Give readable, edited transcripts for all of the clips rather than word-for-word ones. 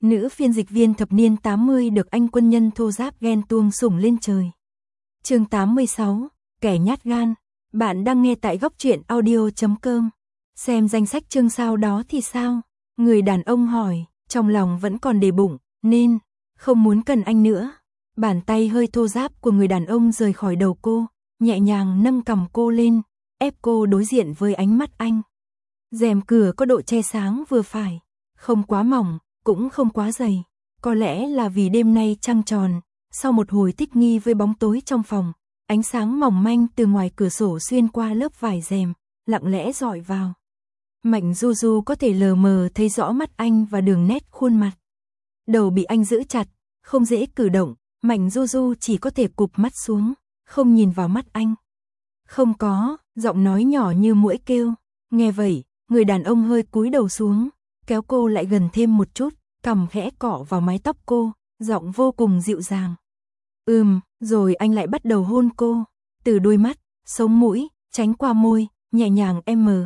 Nữ phiên dịch viên thập niên 80 được anh quân nhân thô giáp ghen tuông sủng lên trời. Chương 86, kẻ nhát gan. Bạn đang nghe tại góc truyện audio.com. Xem danh sách chương sau đó thì sao? Người đàn ông hỏi, trong lòng vẫn còn để bụng, nên không muốn cần anh nữa. Bàn tay hơi thô ráp của người đàn ông rời khỏi đầu cô, nhẹ nhàng nâng cằm cô lên, ép cô đối diện với ánh mắt anh. Rèm cửa có độ che sáng vừa phải, không quá mỏng, cũng không quá dày. Có lẽ là vì đêm nay trăng tròn, sau một hồi thích nghi với bóng tối trong phòng, ánh sáng mỏng manh từ ngoài cửa sổ xuyên qua lớp vải rèm, lặng lẽ dọi vào. Mạnh Du Du có thể lờ mờ thấy rõ mắt anh và đường nét khuôn mặt. Đầu bị anh giữ chặt, không dễ cử động, Mạnh Du Du chỉ có thể cụp mắt xuống, không nhìn vào mắt anh. Không có, giọng nói nhỏ như muỗi kêu. Nghe vậy, người đàn ông hơi cúi đầu xuống, kéo cô lại gần thêm một chút, cằm khẽ cọ vào mái tóc cô, giọng vô cùng dịu dàng. Rồi anh lại bắt đầu hôn cô, từ đôi mắt, sống mũi, tránh qua môi, nhẹ nhàng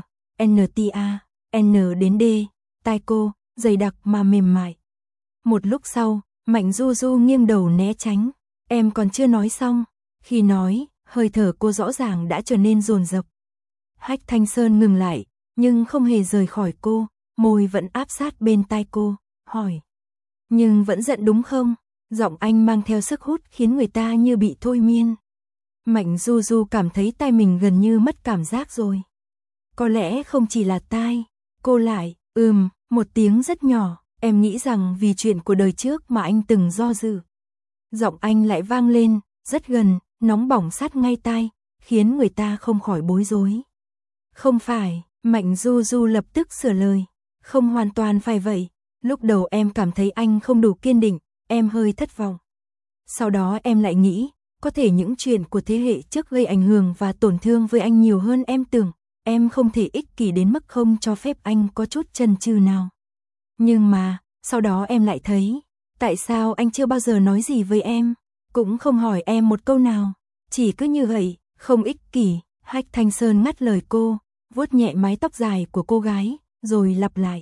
NTA, N đến D, tai cô, dày đặc mà mềm mại. Một lúc sau, Mạnh Du Du nghiêng đầu né tránh, em còn chưa nói xong. Khi nói, hơi thở cô rõ ràng đã trở nên dồn dập. Hách Thanh Sơn ngừng lại, nhưng không hề rời khỏi cô, môi vẫn áp sát bên tai cô, hỏi. Nhưng vẫn giận đúng không? Giọng anh mang theo sức hút khiến người ta như bị thôi miên. Mạnh Du Du cảm thấy tai mình gần như mất cảm giác rồi. Có lẽ không chỉ là tai, cô lại, một tiếng rất nhỏ, em nghĩ rằng vì chuyện của đời trước mà anh từng do dự. Giọng anh lại vang lên, rất gần, nóng bỏng sát ngay tai, khiến người ta không khỏi bối rối. Không phải, Mạnh Du Du lập tức sửa lời, không hoàn toàn phải vậy. Lúc đầu em cảm thấy anh không đủ kiên định, em hơi thất vọng. Sau đó em lại nghĩ, có thể những chuyện của thế hệ trước gây ảnh hưởng và tổn thương với anh nhiều hơn em tưởng. Em không thể ích kỷ đến mức không cho phép anh có chút chần chừ nào. Nhưng mà, sau đó em lại thấy, tại sao anh chưa bao giờ nói gì với em, cũng không hỏi em một câu nào, chỉ cứ như vậy, không ích kỷ. Hách Thanh Sơn ngắt lời cô, vuốt nhẹ mái tóc dài của cô gái, rồi lặp lại.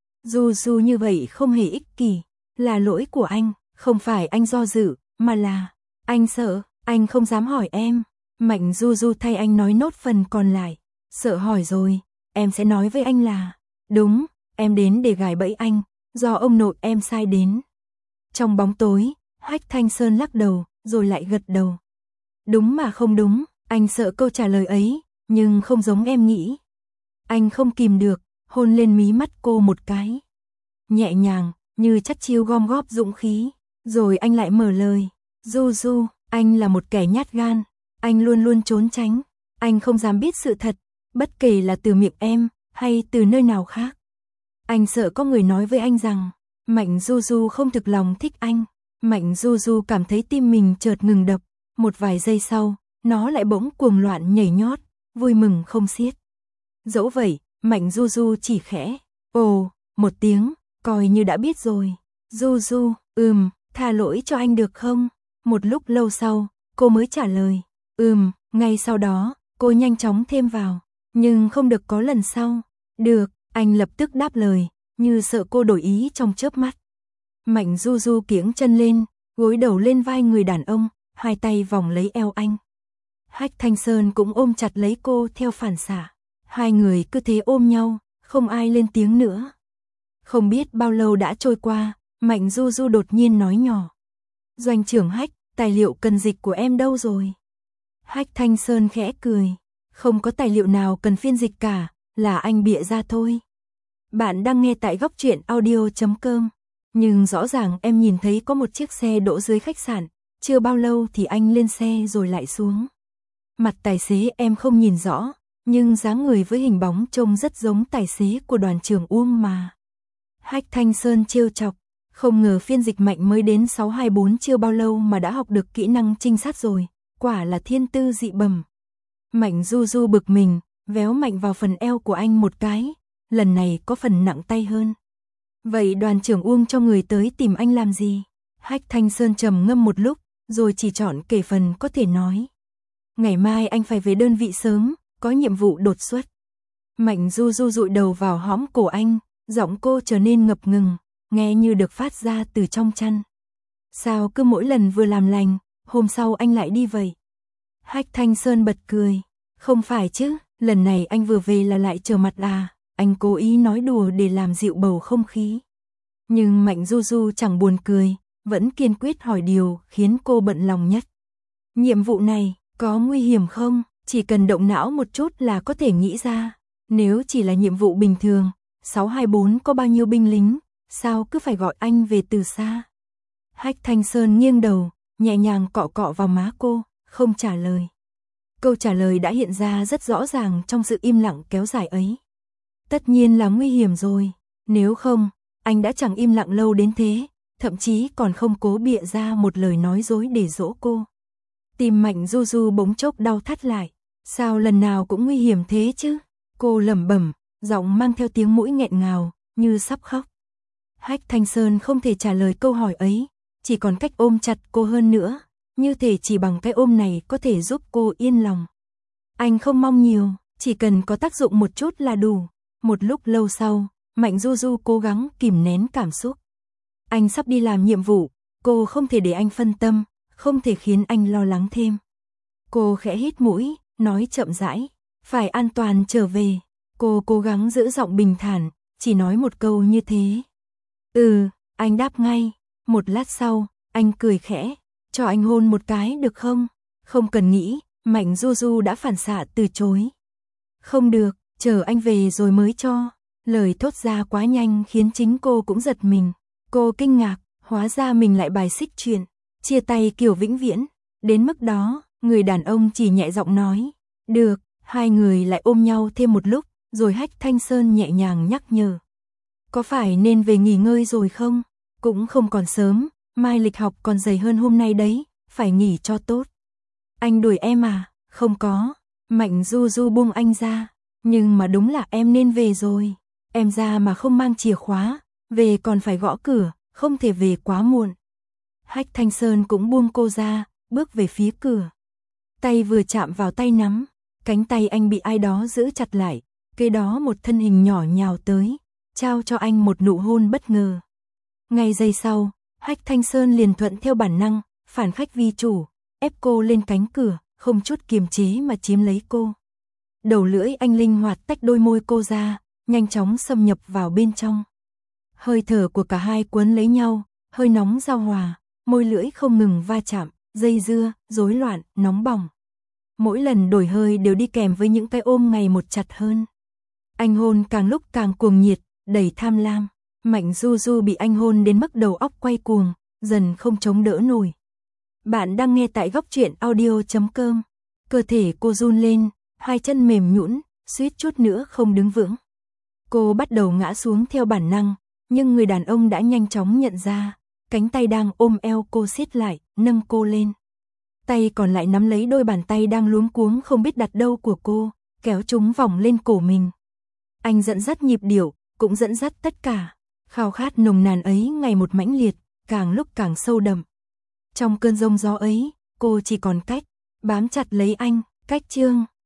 Du Du như vậy không hề ích kỷ, là lỗi của anh, không phải anh do dự, mà là anh sợ, anh không dám hỏi em. Mạnh Du Du thay anh nói nốt phần còn lại, sợ hỏi rồi, em sẽ nói với anh là, đúng, em đến để gài bẫy anh, do ông nội em sai đến. Trong bóng tối, Hách Thanh Sơn lắc đầu, rồi lại gật đầu. Đúng mà không đúng, anh sợ câu trả lời ấy, nhưng không giống em nghĩ. Anh không kìm được, hôn lên mí mắt cô một cái. Nhẹ nhàng, như chắc chiêu gom góp dũng khí, rồi anh lại mở lời. Du Du, anh là một kẻ nhát gan, anh luôn luôn trốn tránh, anh không dám biết sự thật, bất kể là từ miệng em, hay từ nơi nào khác. Anh sợ có người nói với anh rằng, Mạnh Du Du không thực lòng thích anh. Mạnh Du Du cảm thấy tim mình chợt ngừng đập, một vài giây sau, nó lại bỗng cuồng loạn nhảy nhót, vui mừng không xiết. Dẫu vậy, Mạnh Du Du chỉ khẽ, ồ, một tiếng, coi như đã biết rồi. Du Du, tha lỗi cho anh được không? Một lúc lâu sau, cô mới trả lời, ngay sau đó, cô nhanh chóng thêm vào, nhưng không được có lần sau. Được, anh lập tức đáp lời, như sợ cô đổi ý trong chớp mắt. Mạnh Du Du kiễng chân lên, gối đầu lên vai người đàn ông, hai tay vòng lấy eo anh. Hách Thanh Sơn cũng ôm chặt lấy cô theo phản xạ. Hai người cứ thế ôm nhau, không ai lên tiếng nữa. Không biết bao lâu đã trôi qua, Mạnh Du Du đột nhiên nói nhỏ. Doanh trưởng Hách, tài liệu cần dịch của em đâu rồi? Hách Thanh Sơn khẽ cười. Không có tài liệu nào cần phiên dịch cả, là anh bịa ra thôi. Bạn đang nghe tại góc truyện audio.com. Nhưng rõ ràng em nhìn thấy có một chiếc xe đỗ dưới khách sạn, chưa bao lâu thì anh lên xe rồi lại xuống. Mặt tài xế em không nhìn rõ, nhưng dáng người với hình bóng trông rất giống tài xế của đoàn trưởng Uông mà. Hách Thanh Sơn trêu chọc, không ngờ phiên dịch Mạnh mới đến 624 chưa bao lâu mà đã học được kỹ năng trinh sát rồi, quả là thiên tư dị bẩm. Mạnh Du Du bực mình, véo mạnh vào phần eo của anh một cái, lần này có phần nặng tay hơn. Vậy đoàn trưởng Uông cho người tới tìm anh làm gì? Hách Thanh Sơn trầm ngâm một lúc, rồi chỉ chọn kể phần có thể nói. Ngày mai anh phải về đơn vị sớm, có nhiệm vụ đột xuất. Mạnh Du Du dụi đầu vào hõm cổ anh, giọng cô trở nên ngập ngừng. nghe như được phát ra từ trong chăn. Sao cứ mỗi lần vừa làm lành, hôm sau anh lại đi vậy? Hách Thanh Sơn bật cười. Không phải chứ, lần này anh vừa về là lại trở mặt à? Anh cố ý nói đùa để làm dịu bầu không khí. Nhưng Mạnh Du Du chẳng buồn cười, vẫn kiên quyết hỏi điều khiến cô bận lòng nhất. Nhiệm vụ này, có nguy hiểm không? Chỉ cần động não một chút là có thể nghĩ ra. Nếu chỉ là nhiệm vụ bình thường, 624 có bao nhiêu binh lính, sao cứ phải gọi anh về từ xa? Hách Thanh Sơn nghiêng đầu, nhẹ nhàng cọ cọ vào má cô, không trả lời. Câu trả lời đã hiện ra rất rõ ràng trong sự im lặng kéo dài ấy. Tất nhiên là nguy hiểm rồi, nếu không, anh đã chẳng im lặng lâu đến thế, thậm chí còn không cố bịa ra một lời nói dối để dỗ cô. Tim Mạnh Du Du bỗng chốc đau thắt lại, sao lần nào cũng nguy hiểm thế chứ? Cô lẩm bẩm, giọng mang theo tiếng mũi nghẹn ngào, như sắp khóc. Hách Thanh Sơn không thể trả lời câu hỏi ấy, chỉ còn cách ôm chặt cô hơn nữa, như thể chỉ bằng cái ôm này có thể giúp cô yên lòng. Anh không mong nhiều, chỉ cần có tác dụng một chút là đủ. Một lúc lâu sau, Mạnh Du Du cố gắng kìm nén cảm xúc. Anh sắp đi làm nhiệm vụ, cô không thể để anh phân tâm, không thể khiến anh lo lắng thêm. Cô khẽ hít mũi, nói chậm rãi, phải an toàn trở về. Cô cố gắng giữ giọng bình thản, chỉ nói một câu như thế. Anh đáp ngay. Một lát sau, anh cười khẽ, cho anh hôn một cái được không? Không cần nghĩ, Mạnh Du Du đã phản xạ từ chối. Không được, chờ anh về rồi mới cho. Lời thốt ra quá nhanh khiến chính cô cũng giật mình. Cô kinh ngạc, hóa ra mình lại bài xích chuyện chia tay kiểu vĩnh viễn. Đến mức đó, người đàn ông chỉ nhẹ giọng nói, được. Hai người lại ôm nhau thêm một lúc, rồi Hách Thanh Sơn nhẹ nhàng nhắc nhở. Có phải nên về nghỉ ngơi rồi không? Cũng không còn sớm, mai lịch học còn dày hơn hôm nay đấy, phải nghỉ cho tốt. Anh đuổi em à? Không có. Mạnh Du Du buông anh ra. Nhưng mà đúng là em nên về rồi. Em ra mà không mang chìa khóa, về còn phải gõ cửa, không thể về quá muộn. Hách Thanh Sơn cũng buông cô ra, bước về phía cửa. Tay vừa chạm vào tay nắm, cánh tay anh bị ai đó giữ chặt lại, kế đó một thân hình nhỏ nhào tới, trao cho anh một nụ hôn bất ngờ. Ngay giây sau, Hách Thanh Sơn liền thuận theo bản năng, phản khách vi chủ, ép cô lên cánh cửa, không chút kiềm chế mà chiếm lấy cô. Đầu lưỡi anh linh hoạt tách đôi môi cô ra, nhanh chóng xâm nhập vào bên trong. Hơi thở của cả hai quấn lấy nhau, hơi nóng giao hòa, môi lưỡi không ngừng va chạm, dây dưa, rối loạn, nóng bỏng. Mỗi lần đổi hơi đều đi kèm với những cái ôm ngày một chặt hơn. Anh hôn càng lúc càng cuồng nhiệt, đầy tham lam. Mạnh Du Du bị anh hôn đến mức đầu óc quay cuồng, dần không chống đỡ nổi. Bạn đang nghe tại Góc Truyện Audio.com. Cơ thể cô run lên, hai chân mềm nhũn, suýt chút nữa không đứng vững. Cô bắt đầu ngã xuống theo bản năng, nhưng người đàn ông đã nhanh chóng nhận ra, cánh tay đang ôm eo cô siết lại, nâng cô lên. Tay còn lại nắm lấy đôi bàn tay đang luống cuống không biết đặt đâu của cô, kéo chúng vòng lên cổ mình. Anh dẫn dắt nhịp điệu, cũng dẫn dắt tất cả. Khao khát nồng nàn ấy ngày một mãnh liệt, càng lúc càng sâu đậm. Trong cơn giông gió ấy, cô chỉ còn cách bám chặt lấy anh. Cách chương